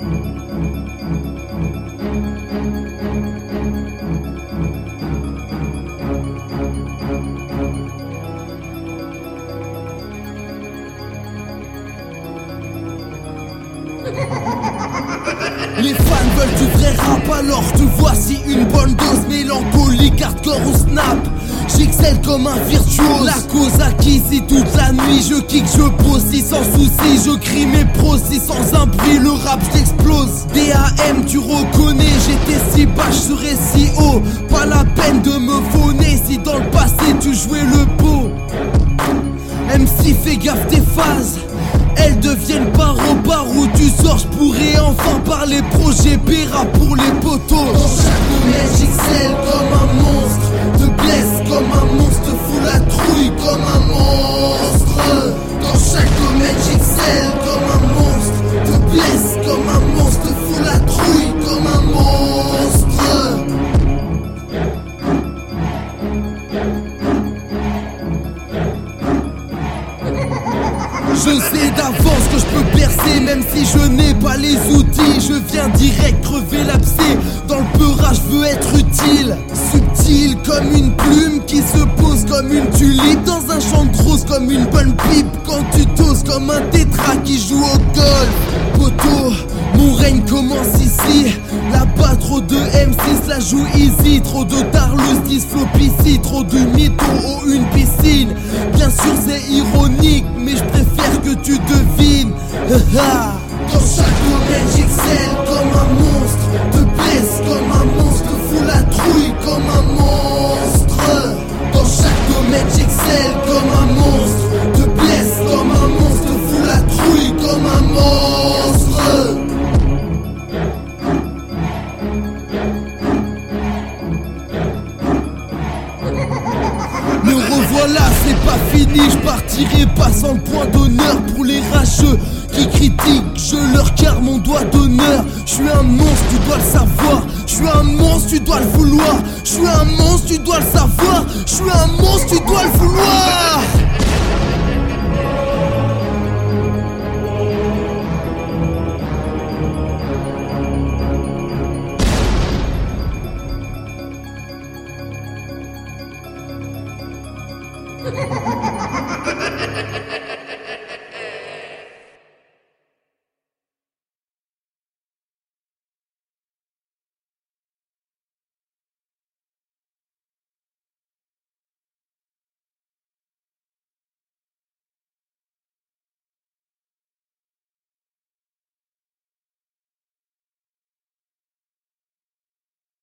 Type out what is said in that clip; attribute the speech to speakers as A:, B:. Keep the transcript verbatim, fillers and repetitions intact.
A: Les fans veulent du vrai rap, alors te voici une bonne dose mélancolique, hardcore ou snap. J'excelle comme un virtuose, la cause acquise si toute la nuit je kick, je pose, si sans souci je crie mes pros, si sans un bruit le rap j'explose. D A M tu reconnais, j'étais si bas, je serais si haut. Pas la peine de me phoner si dans le passé tu jouais le beau. M C fais gaffe tes phases, elles deviennent bar au bar où tu sors, je pourrais enfin parler projet Béra pour les poteaux. Dans chaque moment j'excelle comme un monstre, te blesse comme un monstre, te fous la trouille comme un monstre. Dans chaque domaine j'excelle comme un monstre, te blesse comme un monstre, te fous la trouille comme un monstre. Je sais d'avance que je peux percer même si je n'ai pas les outils. Je viens direct crever l'abcès, dans le peurage je veux être utile. Subtil comme une plume qui se pose comme une tulipe dans un champ de rose, comme une bonne pipe quand tu toses, comme un tétra qui joue au golf. Poto, mon règne commence ici. Là-bas trop de M six la joue easy, trop de Darlus, dix floppy, trop de mytho ou une piscine. Bien sûr c'est ironique mais je préfère que tu devines. Dans chaque domaine j'excelle comme un monstre, te blesse comme un monstre, te fous la trouille comme un monstre. Dans chaque domaine j'excelle comme un monstre, te blesse comme un monstre, te fous la trouille comme un monstre. Me revoilà, c'est pas fini, je partirai pas sans le point d'honneur pour les rageux qui critiquent, je leur carre mon doigt d'honneur. Je suis un monstre, tu dois le savoir. Je suis un monstre, tu dois le vouloir. Je suis un monstre, tu dois le savoir. Je suis un monstre, tu dois le vouloir.